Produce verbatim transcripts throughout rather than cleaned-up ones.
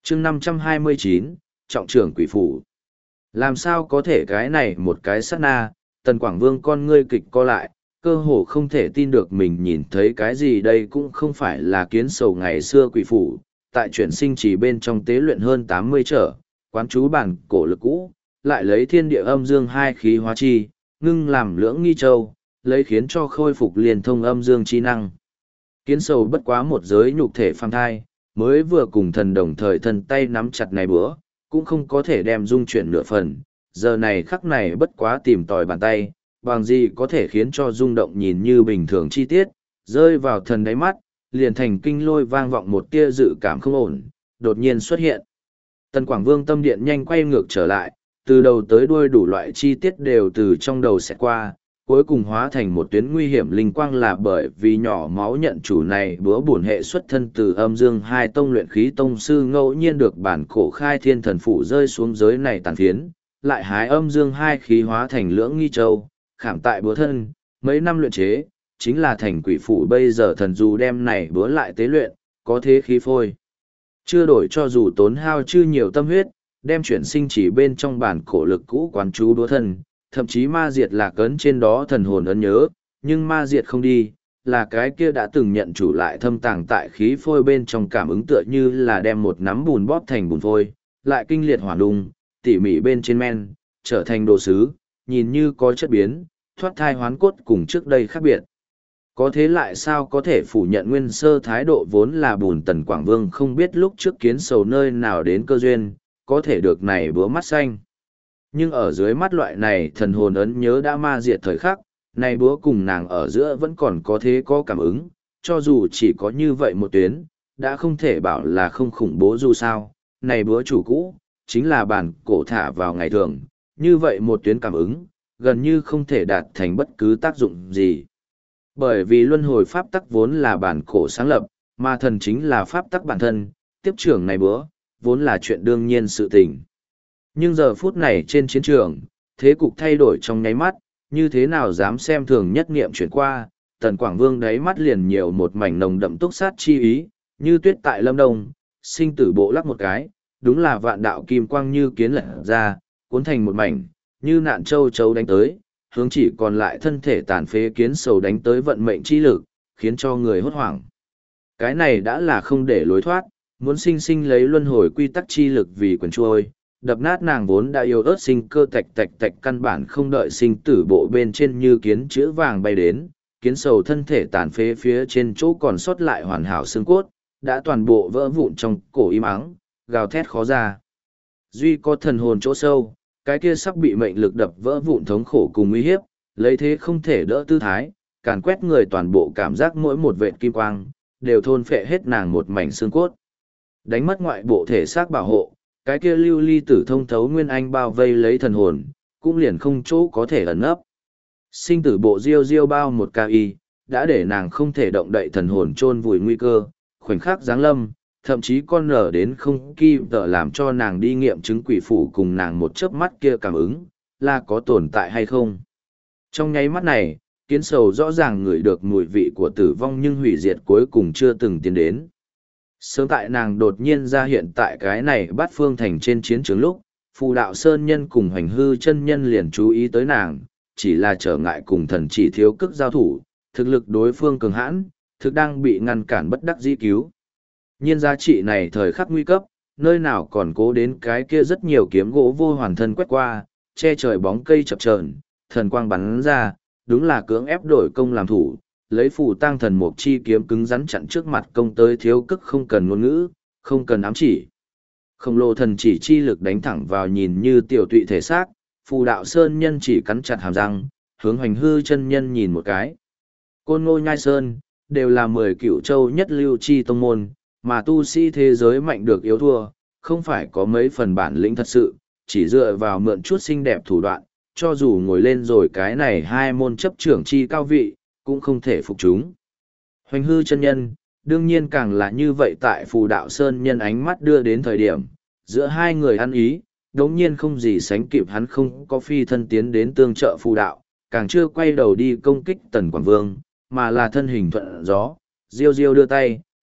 chương năm trăm hai mươi chín, trọng trưởng quỷ phủ. Làm sao có thể cái này một cái sát na, Tần Quảng Vương con ngươi kịch co lại, cơ hồ không thể tin được mình nhìn thấy cái gì đây cũng không phải là kiến sầu ngày xưa quỷ phủ, tại chuyển sinh chỉ bên trong tế luyện hơn tám mươi trở, quán chú bản cổ lực cũ, lại lấy thiên địa âm dương hai khí hóa chi, ngưng làm lưỡng nghi châu, lấy khiến cho khôi phục liền thông âm dương chi năng. Kiến sầu bất quá một giới nhục thể phàm thai, mới vừa cùng thần đồng thời thần tay nắm chặt này bữa, cũng không có thể đem dung chuyển nửa phần, giờ này khắc này bất quá tìm tòi bàn tay, bằng gì có thể khiến cho rung động nhìn như bình thường chi tiết, rơi vào thần đáy mắt, liền thành kinh lôi vang vọng một tia dự cảm không ổn, đột nhiên xuất hiện. Tần Quảng Vương tâm điện nhanh quay ngược trở lại, từ đầu tới đuôi đủ loại chi tiết đều từ trong đầu sẽ qua, cuối cùng hóa thành một tuyến nguy hiểm linh quang là bởi vì nhỏ máu nhận chủ này búa bổn hệ xuất thân từ âm dương hai tông luyện khí tông sư ngẫu nhiên được bản cổ khai thiên thần phủ rơi xuống giới này tàn phiến, lại hái âm dương hai khí hóa thành lưỡng nghi châu, khảm tại búa thân, mấy năm luyện chế, chính là thành quỷ phủ bây giờ thần dù đem này búa lại tế luyện, có thế khí phôi. Chưa đổi cho dù tốn hao chư nhiều tâm huyết, đem chuyển sinh chỉ bên trong bản cổ lực cũ quán chú búa thân, thậm chí ma diệt lạc ấn trên đó thần hồn ấn nhớ, nhưng ma diệt không đi, là cái kia đã từng nhận chủ lại thâm tàng tại khí phôi bên trong cảm ứng tựa như là đem một nắm bùn bóp thành bùn phôi, lại kinh liệt hỏa đùng, tỉ mỉ bên trên men, trở thành đồ sứ, nhìn như có chất biến, thoát thai hoán cốt cùng trước đây khác biệt. Có thế lại sao có thể phủ nhận nguyên sơ thái độ vốn là bùn Tần Quảng Vương không biết lúc trước kiến sầu nơi nào đến cơ duyên, có thể được này búa mắt xanh. Nhưng ở dưới mắt loại này thần hồn ấn nhớ đã ma diệt thời khắc, này búa cùng nàng ở giữa vẫn còn có thế có cảm ứng, cho dù chỉ có như vậy một tuyến, đã không thể bảo là không khủng bố dù sao, này búa chủ cũ, chính là bản cổ thả vào ngày thường, như vậy một tuyến cảm ứng, gần như không thể đạt thành bất cứ tác dụng gì. Bởi vì luân hồi pháp tắc vốn là bản cổ sáng lập, mà thần chính là pháp tắc bản thân, tiếp trưởng này búa, vốn là chuyện đương nhiên sự tình. Nhưng giờ phút này trên chiến trường, thế cục thay đổi trong nháy mắt, như thế nào dám xem thường nhất niệm chuyển qua, Tần Quảng Vương đáy mắt liền nhiều một mảnh nồng đậm túc sát chi ý, như tuyết tại Lâm Đông, sinh tử bộ lắc một cái, đúng là vạn đạo kim quang như kiến lật ra, cuốn thành một mảnh, như nạn châu chấu đánh tới, hướng chỉ còn lại thân thể tàn phế kiến sầu đánh tới vận mệnh chi lực, khiến cho người hốt hoảng. Cái này đã là không để lối thoát, muốn sinh sinh lấy luân hồi quy tắc chi lực vì quyền trôi, đập nát nàng vốn đã yêu ớt sinh cơ tạch tạch tạch căn bản không đợi sinh tử bộ bên trên như kiến chữ vàng bay đến, kiến sầu thân thể tàn phế phía trên chỗ còn sót lại hoàn hảo xương cốt, đã toàn bộ vỡ vụn trong cổ im ắng, gào thét khó ra. Duy có thần hồn chỗ sâu, cái kia sắp bị mệnh lực đập vỡ vụn thống khổ cùng uy hiếp, lấy thế không thể đỡ tư thái, càn quét người toàn bộ cảm giác mỗi một vệt kim quang, đều thôn phệ hết nàng một mảnh xương cốt. Đánh mất ngoại bộ thể xác bảo hộ, cái kia lưu ly tử thông thấu nguyên anh bao vây lấy thần hồn, cũng liền không chỗ có thể ẩn nấp. Sinh tử bộ diêu diêu bao một ca y, đã để nàng không thể động đậy thần hồn chôn vùi nguy cơ, khoảnh khắc giáng lâm, thậm chí con nở đến không kịp tở làm cho nàng đi nghiệm chứng quỷ phủ cùng nàng một chớp mắt kia cảm ứng, là có tồn tại hay không. Trong nháy mắt này, kiến sầu rõ ràng ngửi được mùi vị của tử vong nhưng hủy diệt cuối cùng chưa từng tiến đến. Sớm tại nàng đột nhiên ra hiện tại cái này bát phương thành trên chiến trường lúc, phù đạo sơn nhân cùng hoành hư chân nhân liền chú ý tới nàng, chỉ là trở ngại cùng thần chỉ thiếu cức giao thủ, thực lực đối phương cường hãn, thực đang bị ngăn cản bất đắc dĩ cứu. Nhiên giá trị này thời khắc nguy cấp, nơi nào còn cố đến cái kia rất nhiều kiếm gỗ vô hoàn thân quét qua, che trời bóng cây chập chờn, thần quang bắn ra, đúng là cưỡng ép đổi công làm thủ, lấy phù tăng thần mục chi kiếm cứng rắn chặn trước mặt công tới thiếu cức không cần ngôn ngữ, không cần ám chỉ. Khổng lồ thần chỉ chi lực đánh thẳng vào nhìn như tiểu tụy thể xác, phù đạo sơn nhân chỉ cắn chặt hàm răng, hướng hoành hư chân nhân nhìn một cái. Côn Ngô Nhai Sơn, đều là mười cựu châu nhất lưu chi tông môn, mà tu sĩ thế giới mạnh được yếu thua, không phải có mấy phần bản lĩnh thật sự, chỉ dựa vào mượn chút xinh đẹp thủ đoạn, cho dù ngồi lên rồi cái này hai môn chấp trưởng chi cao vị, cũng không thể phục chúng. Hoành hư chân nhân, đương nhiên càng là như vậy tại phù đạo sơn nhân ánh mắt đưa đến thời điểm, giữa hai người ăn ý, đống nhiên không gì sánh kịp hắn không có phi thân tiến đến tương trợ phù đạo, càng chưa quay đầu đi công kích Tần Quảng Vương, mà là thân hình thuận gió, diêu diêu đưa tay,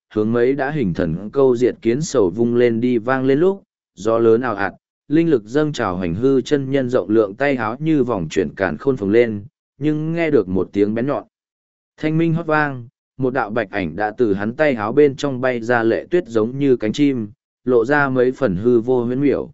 hướng mấy đã hình thần câu diệt kiến sầu vung lên đi vang lên lúc, gió lớn ào ạt, linh lực dâng trào hành hư chân nhân rộng lượng tay háo như vòng chuyển càn khôn phồng lên, nhưng nghe được một tiếng bén nhọn. Thanh minh hót vang, một đạo bạch ảnh đã từ hắn tay háo bên trong bay ra lệ tuyết giống như cánh chim, lộ ra mấy phần hư vô huyễn miểu.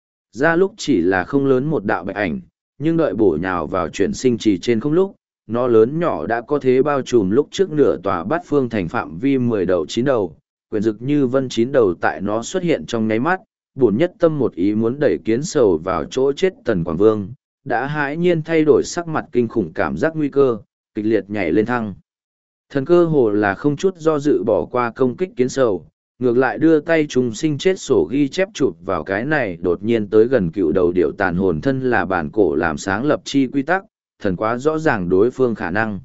Ra lúc chỉ là không lớn một đạo bạch ảnh, nhưng đợi bổ nhào vào chuyển sinh trì trên không lúc, nó lớn nhỏ đã có thế bao trùm lúc trước nửa tòa bát phương thành phạm vi mười đầu chín đầu, quyền rực như vân chín đầu tại nó xuất hiện trong nháy mắt, bổn nhất tâm một ý muốn đẩy kiến sầu vào chỗ chết Tần Quảng Vương, đã hãi nhiên thay đổi sắc mặt kinh khủng cảm giác nguy cơ, kịch liệt nhảy lên thăng. Thần cơ hồ là không chút do dự bỏ qua công kích kiến sầu, ngược lại đưa tay trùng sinh chết sổ ghi chép chụp vào cái này đột nhiên tới gần cựu đầu điệu tàn hồn thân là bản cổ làm sáng lập chi quy tắc, thần quá rõ ràng đối phương khả năng.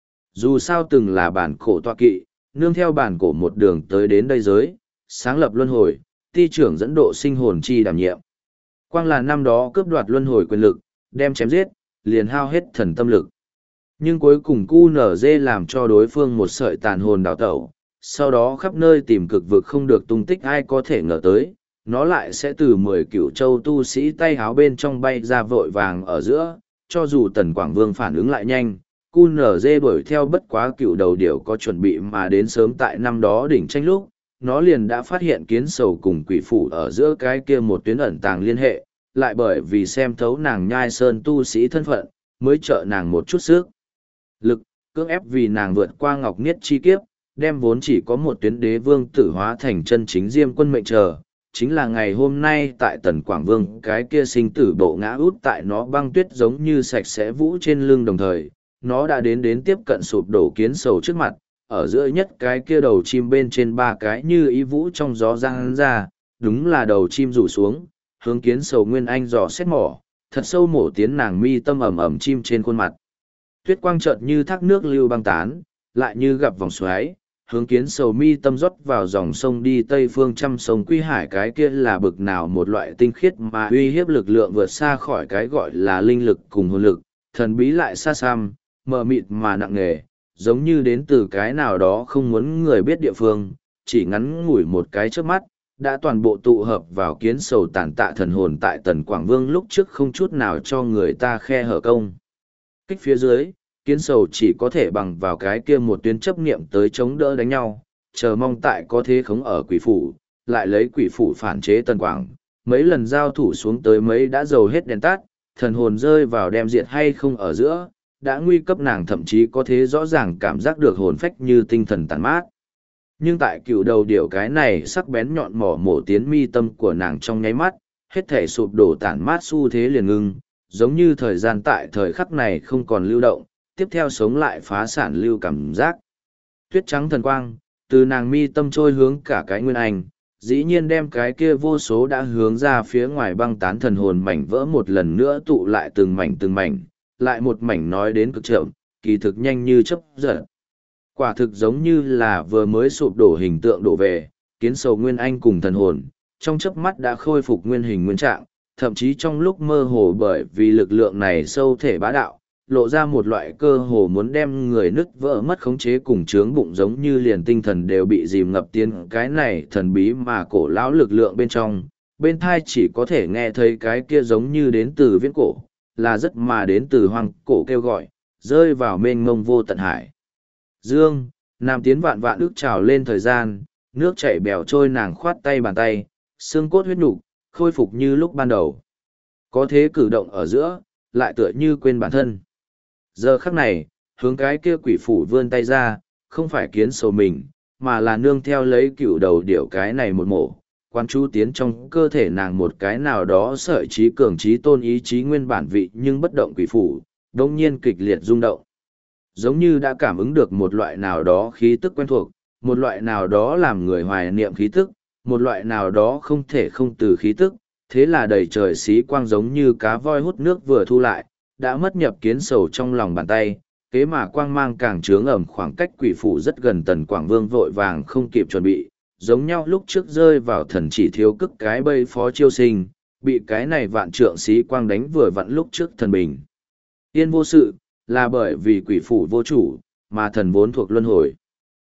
Dù sao từng là bản cổ tọa kỵ, nương theo bản cổ một đường tới đến đây giới, sáng lập luân hồi, ti trưởng dẫn độ sinh hồn chi đảm nhiệm. Quang là năm đó cướp đoạt luân hồi quyền lực, đem chém giết, liền hao hết thần tâm lực. Nhưng cuối cùng cu nở dê làm cho đối phương một sợi tàn hồn đào tẩu, sau đó khắp nơi tìm cực vực không được tung tích ai có thể ngờ tới, nó lại sẽ từ mười cựu châu tu sĩ tay háo bên trong bay ra vội vàng ở giữa, cho dù Tần Quảng Vương phản ứng lại nhanh, cu nở dê đuổi theo bất quá cựu đầu điểu có chuẩn bị mà đến sớm tại năm đó đỉnh tranh lúc, nó liền đã phát hiện kiến sầu cùng quỷ phủ ở giữa cái kia một tuyến ẩn tàng liên hệ, lại bởi vì xem thấu nàng nhai sơn tu sĩ thân phận, mới trợ nàng một chút sức lực, cưỡng ép vì nàng vượt qua ngọc niết chi kiếp, đem vốn chỉ có một tuyến đế vương tử hóa thành chân chính diêm quân mệnh chờ, chính là ngày hôm nay tại Tần Quảng Vương cái kia sinh tử bộ ngã út tại nó băng tuyết giống như sạch sẽ vũ trên lưng đồng thời, nó đã đến đến tiếp cận sụp đổ kiến sầu trước mặt, ở giữa nhất cái kia đầu chim bên trên ba cái như ý vũ trong gió giang ra, đúng là đầu chim rủ xuống, hướng kiến sầu nguyên anh dò xét mỏ, thật sâu mổ tiến nàng mi tâm ẩm ẩm chim trên khuôn mặt. Tuyết quang chợt như thác nước lưu băng tán, lại như gặp vòng xoáy, hướng kiến sầu mi tâm rót vào dòng sông đi tây phương trăm sông quy hải cái kia là bực nào một loại tinh khiết mà uy hiếp lực lượng vượt xa khỏi cái gọi là linh lực cùng hồn lực, thần bí lại xa xăm, mờ mịt mà nặng nề, giống như đến từ cái nào đó không muốn người biết địa phương, chỉ ngắn ngủi một cái trước mắt, đã toàn bộ tụ hợp vào kiến sầu tàn tạ thần hồn tại Tần Quảng Vương lúc trước không chút nào cho người ta khe hở công. Kích phía dưới, kiến sầu chỉ có thể bằng vào cái kia một tuyến chấp niệm tới chống đỡ đánh nhau, chờ mong tại có thế khống ở quỷ phủ, lại lấy quỷ phủ phản chế Tần Quảng, mấy lần giao thủ xuống tới mấy đã dầu hết đèn tắt, thần hồn rơi vào đem diệt hay không ở giữa, đã nguy cấp nàng thậm chí có thế rõ ràng cảm giác được hồn phách như tinh thần tàn mát. Nhưng tại cựu đầu điểu cái này sắc bén nhọn mỏ mổ tiến mi tâm của nàng trong nháy mắt, hết thể sụp đổ tản mát xu thế liền ngưng, giống như thời gian tại thời khắc này không còn lưu động, tiếp theo sống lại phá sản lưu cảm giác. Tuyết trắng thần quang, từ nàng mi tâm trôi hướng cả cái nguyên anh, dĩ nhiên đem cái kia vô số đã hướng ra phía ngoài băng tán thần hồn mảnh vỡ một lần nữa tụ lại từng mảnh từng mảnh, lại một mảnh nói đến cực chậm, kỳ thực nhanh như chớp giật. Quả thực giống như là vừa mới sụp đổ hình tượng đổ về, kiến sầu nguyên anh cùng thần hồn, trong chớp mắt đã khôi phục nguyên hình nguyên trạng, thậm chí trong lúc mơ hồ bởi vì lực lượng này sâu thể bá đạo, lộ ra một loại cơ hồ muốn đem người nứt vỡ mất khống chế cùng trướng bụng giống như liền tinh thần đều bị dìm ngập tiến cái này thần bí mà cổ lão lực lượng bên trong, bên thai chỉ có thể nghe thấy cái kia giống như đến từ viễn cổ, là rất mà đến từ hoang cổ kêu gọi, rơi vào mênh mông vô tận hải. Dương, Nam tiến vạn vạn ước trào lên thời gian, nước chảy bèo trôi nàng khoát tay bàn tay, xương cốt huyết nục khôi phục như lúc ban đầu. Có thế cử động ở giữa, lại tựa như quên bản thân. Giờ khắc này, hướng cái kia quỷ phủ vươn tay ra, không phải kiến sầu mình, mà là nương theo lấy cựu đầu điểu cái này một mổ, quan chú tiến trong cơ thể nàng một cái nào đó sợi trí cường trí tôn ý chí nguyên bản vị nhưng bất động quỷ phủ, đông nhiên kịch liệt rung động. Giống như đã cảm ứng được một loại nào đó khí tức quen thuộc, một loại nào đó làm người hoài niệm khí tức, một loại nào đó không thể không từ khí tức, thế là đầy trời xí quang giống như cá voi hút nước vừa thu lại, đã mất nhập kiến sầu trong lòng bàn tay, kế mà quang mang càng trướng ẩm khoảng cách quỷ phủ rất gần Tần Quảng Vương vội vàng không kịp chuẩn bị, giống nhau lúc trước rơi vào thần chỉ thiếu cức cái bây phó chiêu sinh, bị cái này vạn trượng xí quang đánh vừa vặn lúc trước thần bình. Yên vô sự, là bởi vì quỷ phủ vô chủ, mà thần vốn thuộc luân hồi.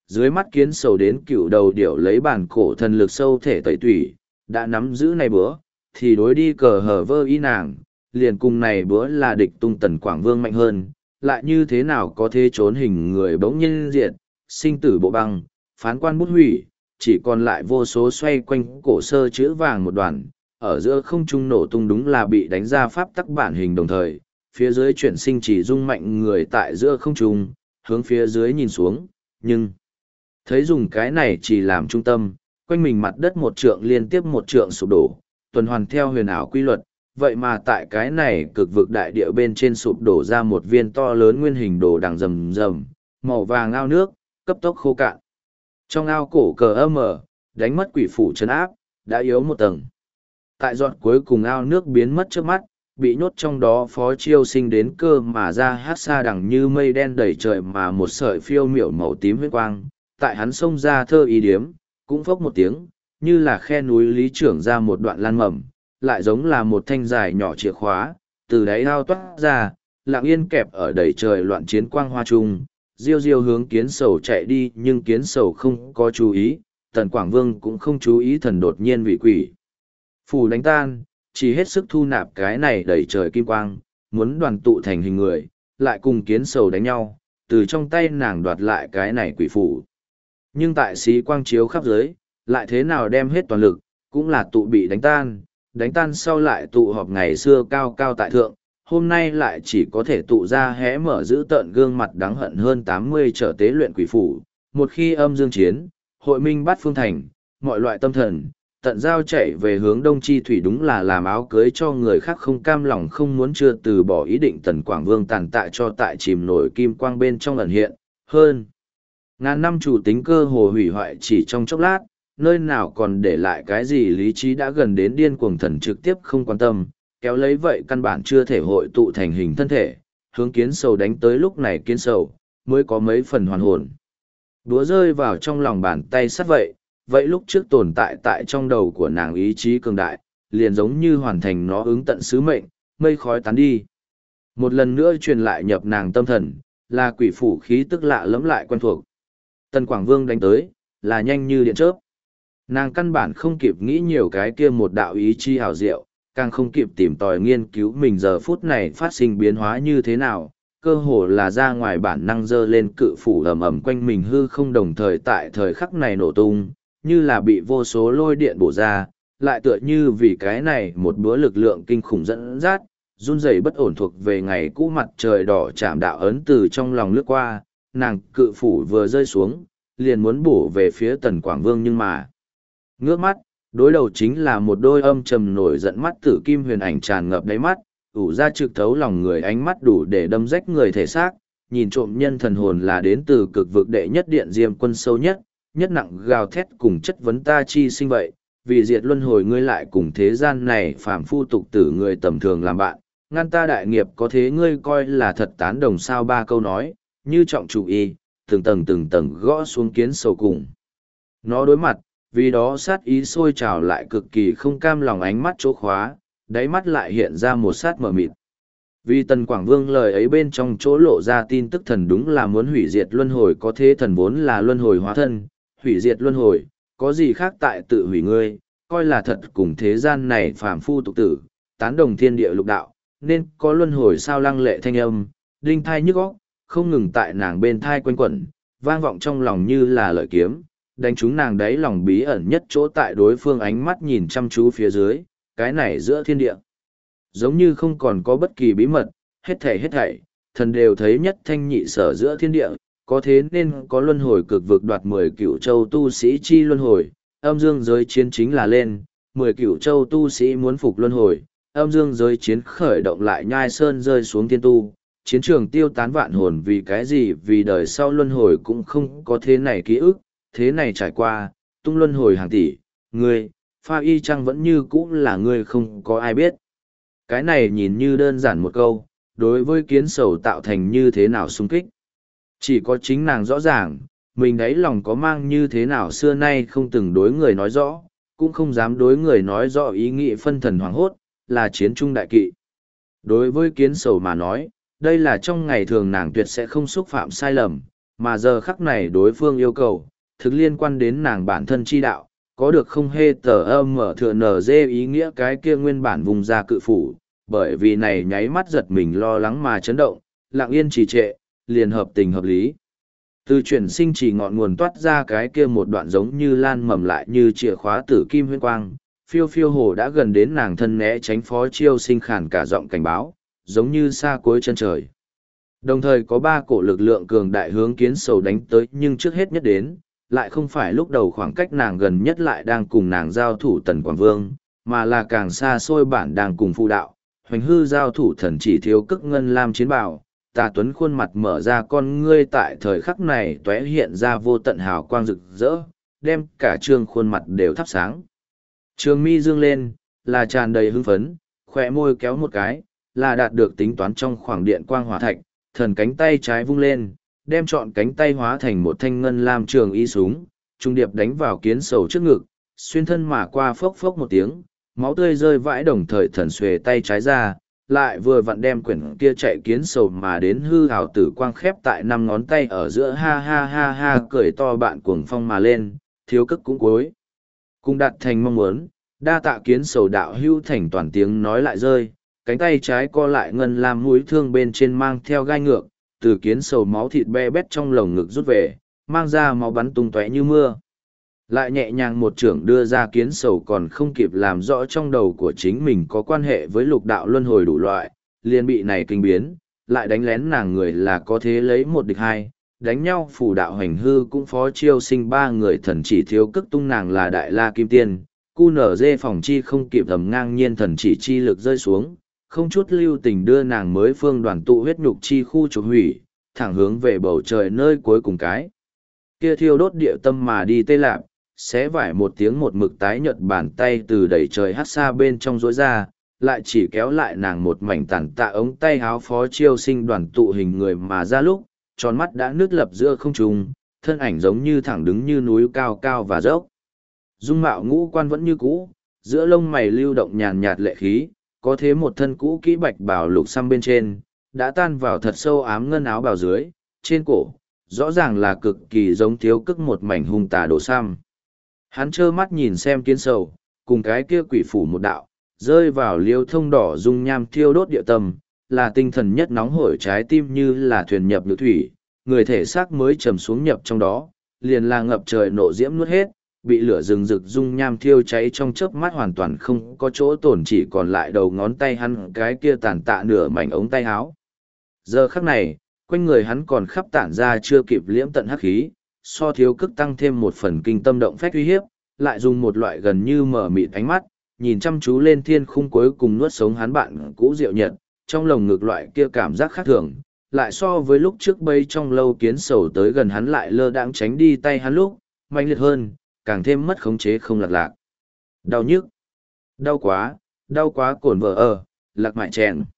dưới mắt kiến sầu đến cựu đầu điểu lấy bản cổ thần lực sâu thể tẩy tủy, đã nắm giữ này bữa, thì đối đi cờ hở vơ ý nàng, liền cùng này bữa là địch tung Tần Quảng Vương mạnh hơn, lại như thế nào có thể trốn hình người bỗng nhiên diệt, sinh tử bộ băng, phán quan bút hủy, chỉ còn lại vô số xoay quanh cổ sơ chữ vàng một đoàn, ở giữa không trung nổ tung đúng là bị đánh ra pháp tắc bản hình đồng thời, phía dưới chuyển sinh chỉ rung mạnh người tại giữa không trung, hướng phía dưới nhìn xuống, nhưng thấy dùng cái này chỉ làm trung tâm, quanh mình mặt đất một trượng liên tiếp một trượng sụp đổ, tuần hoàn theo huyền ảo quy luật, vậy mà tại cái này cực vực đại địa bên trên sụp đổ ra một viên to lớn nguyên hình đồ đằng rầm rầm, màu vàng ao nước, cấp tốc khô cạn. Trong ao cổ cờ âm ở, đánh mất quỷ phủ chấn áp, đã yếu một tầng. Tại giọt cuối cùng ao nước biến mất trước mắt, bị nhốt trong đó phó chiêu sinh đến cơ mà ra hát xa đằng như mây đen đầy trời mà một sợi phiêu miểu màu tím huyết quang, tại hắn xông ra thơ ý điếm, cũng phốc một tiếng, như là khe núi lý trưởng ra một đoạn lan mầm, lại giống là một thanh dài nhỏ chìa khóa, từ đáy ao toát ra, lặng yên kẹp ở đầy trời loạn chiến quang hoa trung, diêu diêu hướng kiến sầu chạy đi, nhưng kiến sầu không có chú ý, Tần Quảng Vương cũng không chú ý thần đột nhiên vị quỷ phủ đánh tan, chỉ hết sức thu nạp cái này đầy trời kim quang, muốn đoàn tụ thành hình người, lại cùng kiến sầu đánh nhau, từ trong tay nàng đoạt lại cái này quỷ phủ. Nhưng tại xí quang chiếu khắp dưới, lại thế nào đem hết toàn lực, cũng là tụ bị đánh tan, đánh tan sau lại tụ họp ngày xưa cao cao tại thượng, hôm nay lại chỉ có thể tụ ra hé mở giữ tợn gương mặt đáng hận hơn tám mươi trở tế luyện quỷ phủ. Một khi âm dương chiến, hội minh bắt phương thành, mọi loại tâm thần, tận giao chạy về hướng đông chi thủy đúng là làm áo cưới cho người khác không cam lòng không muốn chưa từ bỏ ý định. Tần Quảng Vương tàn tạ cho tại chìm nổi kim quang bên trong ẩn hiện, hơn ngàn năm chủ tính cơ hồ hủy hoại chỉ trong chốc lát, nơi nào còn để lại cái gì lý trí đã gần đến điên cuồng thần trực tiếp không quan tâm, kéo lấy vậy căn bản chưa thể hội tụ thành hình thân thể, hướng kiến sầu đánh tới. Lúc này kiến sầu mới có mấy phần hoàn hồn. Đúa rơi vào trong lòng bàn tay sắt vậy, vậy lúc trước tồn tại tại trong đầu của nàng ý chí cường đại, liền giống như hoàn thành nó ứng tận sứ mệnh, mây khói tán đi. Một lần nữa truyền lại nhập nàng tâm thần, là quỷ phủ khí tức lạ lẫm lại quen thuộc. Tần Quảng Vương đánh tới, là nhanh như điện chớp. Nàng căn bản không kịp nghĩ nhiều cái kia một đạo ý chi hào diệu, càng không kịp tìm tòi nghiên cứu mình giờ phút này phát sinh biến hóa như thế nào, cơ hồ là ra ngoài bản năng dơ lên cự phủ ầm ầm quanh mình hư không đồng thời tại thời khắc này nổ tung, như là bị vô số lôi điện bổ ra, lại tựa như vì cái này một bữa lực lượng kinh khủng dẫn dắt, run rẩy bất ổn thuộc về ngày cũ mặt trời đỏ chạm đạo ấn từ trong lòng lướt qua, nàng cự phủ vừa rơi xuống, liền muốn bổ về phía Tần Quảng Vương nhưng mà ngước mắt, đối đầu chính là một đôi âm trầm nổi giận mắt tử kim huyền ảnh tràn ngập đáy mắt, ủ ra trực thấu lòng người, ánh mắt đủ để đâm rách người thể xác, nhìn trộm nhân thần hồn là đến từ cực vực đệ nhất điện diêm quân sâu nhất, nhất nặng gào thét cùng chất vấn ta chi sinh vậy, vì diệt luân hồi ngươi lại cùng thế gian này phàm phu tục tử người tầm thường làm bạn, ngăn ta đại nghiệp có thế ngươi coi là thật tán đồng sao. Ba câu nói, như trọng chủ y, từng tầng từng tầng gõ xuống kiến sầu cùng. Nó đối mặt, vì đó sát ý sôi trào lại cực kỳ không cam lòng, ánh mắt chỗ khóa, đáy mắt lại hiện ra một sát mờ mịt. Vì Tần Quảng Vương lời ấy bên trong chỗ lộ ra tin tức thần đúng là muốn hủy diệt luân hồi, có thế thần vốn là luân hồi hóa thân, hủy diệt luân hồi, có gì khác tại tự hủy ngươi, coi là thật cùng thế gian này phàm phu tục tử, tán đồng thiên địa lục đạo, nên có luân hồi sao. Lăng lệ thanh âm, đinh thai nhức óc, không ngừng tại nàng bên thai quanh quẩn, vang vọng trong lòng như là lợi kiếm, đánh trúng nàng đáy lòng bí ẩn nhất chỗ. Tại đối phương ánh mắt nhìn chăm chú phía dưới, cái này giữa thiên địa, giống như không còn có bất kỳ bí mật, hết thảy hết thảy, thần đều thấy nhất thanh nhị sở giữa thiên địa, có thế nên có luân hồi cực vực đoạt mười cửu châu tu sĩ chi luân hồi, âm dương giới chiến chính là lên, mười cửu châu tu sĩ muốn phục luân hồi, âm dương giới chiến khởi động lại nhai sơn rơi xuống thiên tu, chiến trường tiêu tán vạn hồn. Vì cái gì? Vì đời sau luân hồi cũng không có thế này ký ức, thế này trải qua, tung luân hồi hàng tỷ, ngươi, pha y chăng vẫn như cũ là ngươi không có ai biết. Cái này nhìn như đơn giản một câu, đối với kiến sầu tạo thành như thế nào xung kích. Chỉ có chính nàng rõ ràng, mình đáy lòng có mang như thế nào xưa nay không từng đối người nói rõ, cũng không dám đối người nói rõ ý nghĩ phân thần hoảng hốt, là chiến trung đại kỵ. Đối với kiến sầu mà nói, đây là trong ngày thường nàng tuyệt sẽ không xúc phạm sai lầm, mà giờ khắc này đối phương yêu cầu, thực liên quan đến nàng bản thân chi đạo, có được không hê tờ âm mở thừa nở dê ý nghĩa cái kia nguyên bản vùng ra cự phủ, bởi vì này nháy mắt giật mình lo lắng mà chấn động, lặng yên trì trệ, liền hợp tình hợp lý. Từ chuyển sinh chỉ ngọn nguồn toát ra cái kia một đoạn giống như lan mầm lại như chìa khóa tử kim huyên quang, phiêu phiêu hồ đã gần đến nàng thân né tránh phó chiêu sinh khản cả giọng cảnh báo, giống như xa cuối chân trời. Đồng thời có ba cổ lực lượng cường đại hướng kiến sầu đánh tới nhưng trước hết nhất đến, lại không phải lúc đầu khoảng cách nàng gần nhất lại đang cùng nàng giao thủ tần quảng vương, mà là càng xa xôi bản đang cùng phụ đạo, hoành hư giao thủ thần chỉ thiếu cức ngân lam chiến bào. Tà Tuấn khuôn mặt mở ra con ngươi tại thời khắc này tóe hiện ra vô tận hào quang rực rỡ, đem cả trương khuôn mặt đều thắp sáng. Trường mi dương lên, là tràn đầy hưng phấn, khỏe môi kéo một cái, là đạt được tính toán trong khoảng điện quang hỏa thạch, thần cánh tay trái vung lên, đem trọn cánh tay hóa thành một thanh ngân lam trường y súng, trung điệp đánh vào kiến sầu trước ngực, xuyên thân mà qua phốc phốc một tiếng, máu tươi rơi vãi đồng thời thần xuề tay trái ra, lại vừa vặn đem quyển kia chạy kiến sầu mà đến hư hào tử quang khép tại năm ngón tay ở giữa ha ha ha ha cười to bạn cuồng phong mà lên, thiếu cức cũng cuối. Cùng đạt thành mong muốn, đa tạ kiến sầu đạo hưu thành toàn tiếng nói lại rơi, cánh tay trái co lại ngân làm mũi thương bên trên mang theo gai ngược, từ kiến sầu máu thịt be bét trong lồng ngực rút về, mang ra máu bắn tung tóe như mưa. Lại nhẹ nhàng một trưởng đưa ra kiến sầu còn không kịp làm rõ trong đầu của chính mình có quan hệ với lục đạo luân hồi đủ loại, liền bị này kinh biến, lại đánh lén nàng người là có thế lấy một địch hai, đánh nhau phủ đạo hành hư cũng phó chiêu sinh ba người thần chỉ thiếu cức tung nàng là đại la kim tiên, cu nở dê phòng chi không kịp thầm ngang nhiên thần chỉ chi lực rơi xuống, không chút lưu tình đưa nàng mới phương đoàn tụ huyết nhục chi khu trục hủy, thẳng hướng về bầu trời nơi cuối cùng cái. Kia thiêu đốt địa tâm mà đi tê lạp, xé vải một tiếng một mực tái nhợt bàn tay từ đẩy trời hát xa bên trong rối ra, lại chỉ kéo lại nàng một mảnh tàn tạ ống tay háo phó chiêu sinh đoàn tụ hình người mà ra lúc, tròn mắt đã nước lập giữa không trung, thân ảnh giống như thẳng đứng như núi cao cao và dốc. Dung mạo ngũ quan vẫn như cũ, giữa lông mày lưu động nhàn nhạt lệ khí, có thế một thân cũ kỹ bạch bào lục xăm bên trên, đã tan vào thật sâu ám ngân áo bào dưới, trên cổ, rõ ràng là cực kỳ giống thiếu cức một mảnh hung tà đổ xăm. Hắn trơ mắt nhìn xem kiến sầu, cùng cái kia quỷ phủ một đạo, rơi vào liêu thông đỏ dung nham thiêu đốt địa tâm, là tinh thần nhất nóng hổi trái tim như là thuyền nhập nhược thủy, người thể xác mới trầm xuống nhập trong đó, liền là ngập trời nộ diễm nuốt hết, bị lửa rừng rực dung nham thiêu cháy trong chớp mắt hoàn toàn không có chỗ tổn chỉ còn lại đầu ngón tay hắn cái kia tàn tạ nửa mảnh ống tay áo. Giờ khắc này, quanh người hắn còn khắp tản ra chưa kịp liễm tận hắc khí, so thiếu cức tăng thêm một phần kinh tâm động phách uy hiếp, lại dùng một loại gần như mở mịt ánh mắt, nhìn chăm chú lên thiên khung cuối cùng nuốt sống hắn bạn cũ Diệu Nhật, trong lồng ngực loại kia cảm giác khác thường, lại so với lúc trước bây trong lâu kiến sầu tới gần hắn lại lơ đãng tránh đi tay hắn lúc, mạnh liệt hơn, càng thêm mất khống chế không lạc lạc. Đau nhức, đau quá, đau quá cồn vợ ở, lạc mại chèn.